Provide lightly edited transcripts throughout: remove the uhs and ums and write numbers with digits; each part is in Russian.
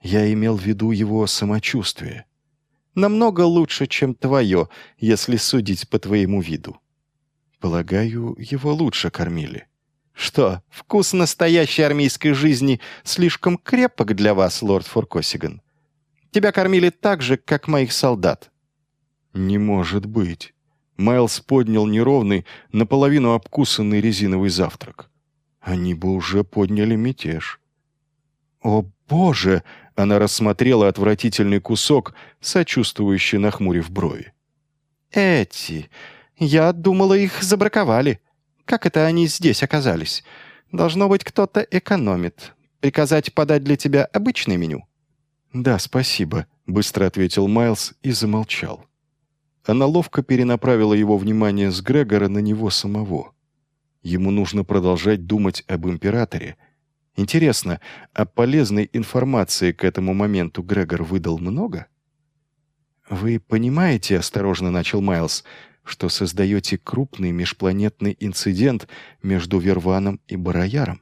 Я имел в виду его самочувствие. Намного лучше, чем твое, если судить по твоему виду. Полагаю, его лучше кормили. Что, вкус настоящей армейской жизни слишком крепок для вас, лорд Форкосиган? Тебя кормили так же, как моих солдат. Не может быть. Майлз поднял неровный, наполовину обкусанный резиновый завтрак. Они бы уже подняли мятеж. «О, Боже!» — она рассмотрела отвратительный кусок, сочувствующе нахмурив брови. Эти... Я думала, их забраковали. Как это они здесь оказались? Должно быть, кто-то экономит. Приказать подать для тебя обычное меню?» «Да, спасибо», — быстро ответил Майлз и замолчал. Она ловко перенаправила его внимание с Грегора на него самого. Ему нужно продолжать думать об императоре. Интересно, а полезной информации к этому моменту Грегор выдал много? «Вы понимаете, — осторожно начал Майлз, — что создаете крупный межпланетный инцидент между Верваном и Барояром?»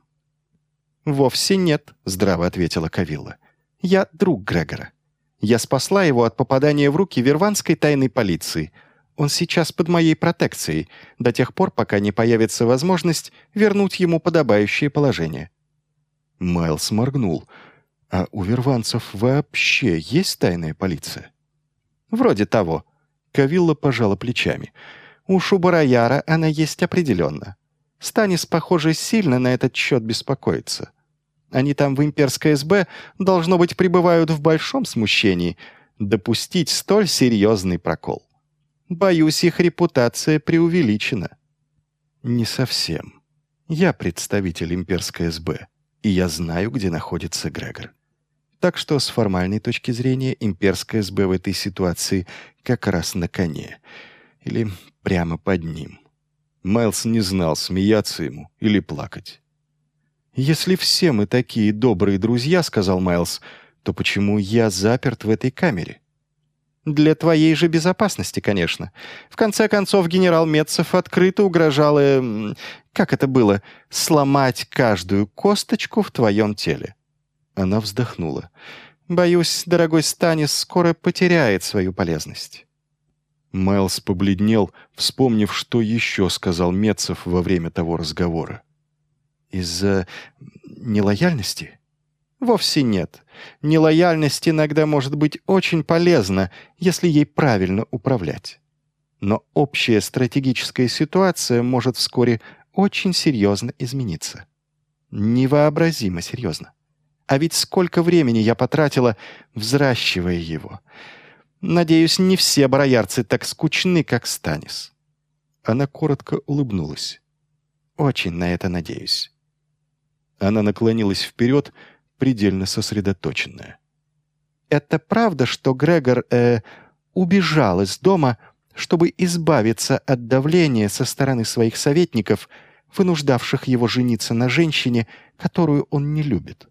«Вовсе нет», — здраво ответила Кавилла. «Я друг Грегора. Я спасла его от попадания в руки верванской тайной полиции. Он сейчас под моей протекцией, до тех пор, пока не появится возможность вернуть ему подобающее положение». Майлз моргнул. «А у верванцев вообще есть тайная полиция?» «Вроде того». Кавилла пожала плечами. «Уж у Барояра она есть определенно. Станис, похоже, сильно на этот счет беспокоится. Они там в имперской СБ, должно быть, пребывают в большом смущении допустить столь серьезный прокол. Боюсь, их репутация преувеличена». «Не совсем. Я представитель имперской СБ, и я знаю, где находится Грегор. Так что с формальной точки зрения имперская СБ в этой ситуации как раз на коне. Или прямо под ним». Майлз не знал, смеяться ему или плакать. «Если все мы такие добрые друзья, — сказал Майлз, — то почему я заперт в этой камере?» «Для твоей же безопасности, конечно. В конце концов, генерал Метцев открыто угрожал, как это было, сломать каждую косточку в твоем теле». Она вздохнула. «Боюсь, дорогой Станис скоро потеряет свою полезность». Майлз побледнел, вспомнив, что еще сказал Метцев во время того разговора. «Из-за нелояльности?» «Вовсе нет. Нелояльность иногда может быть очень полезна, если ей правильно управлять. Но общая стратегическая ситуация может вскоре очень серьезно измениться. Невообразимо серьезно. А ведь сколько времени я потратила, взращивая его. Надеюсь, не все бароярцы так скучны, как Станис». Она коротко улыбнулась. «Очень на это надеюсь». Она наклонилась вперед, предельно сосредоточенная. «Это правда, что Грегор, убежал из дома, чтобы избавиться от давления со стороны своих советников, вынуждавших его жениться на женщине, которую он не любит?»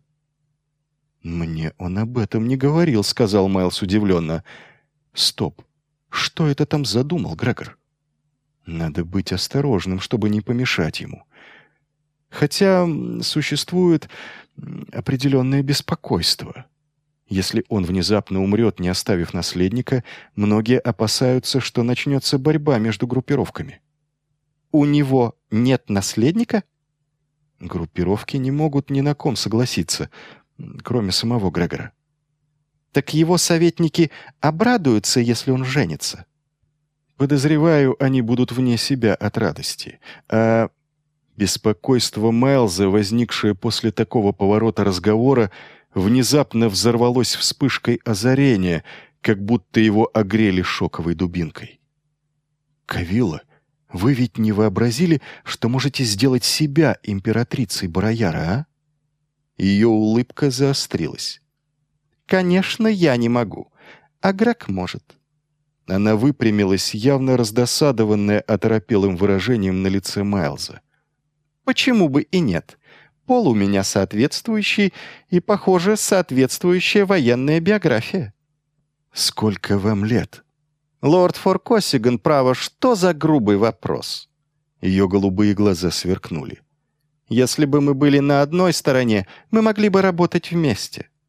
«Мне он об этом не говорил», — сказал Майлз удивленно. «Стоп. Что это там задумал Грегор? Надо быть осторожным, чтобы не помешать ему. Хотя существует определенное беспокойство. Если он внезапно умрет, не оставив наследника, многие опасаются, что начнется борьба между группировками». «У него нет наследника?» «Группировки не могут ни на ком согласиться, кроме самого Грегора». «Так его советники обрадуются, если он женится?» «Подозреваю, они будут вне себя от радости. А беспокойство Майлза, возникшее после такого поворота разговора, внезапно взорвалось вспышкой озарения, как будто его огрели шоковой дубинкой. «Кавилла, вы ведь не вообразили, что можете сделать себя императрицей Барояра, а?» Ее улыбка заострилась. «Конечно, я не могу. А Грег может». Она выпрямилась, явно раздосадованная оторопелым выражением на лице Майлза. «Почему бы и нет? Пол у меня соответствующий и, похоже, соответствующая военная биография». «Сколько вам лет?» «Лорд Форкосиган, право, что за грубый вопрос?» Ее голубые глаза сверкнули. «Если бы мы были на одной стороне, мы могли бы работать вместе.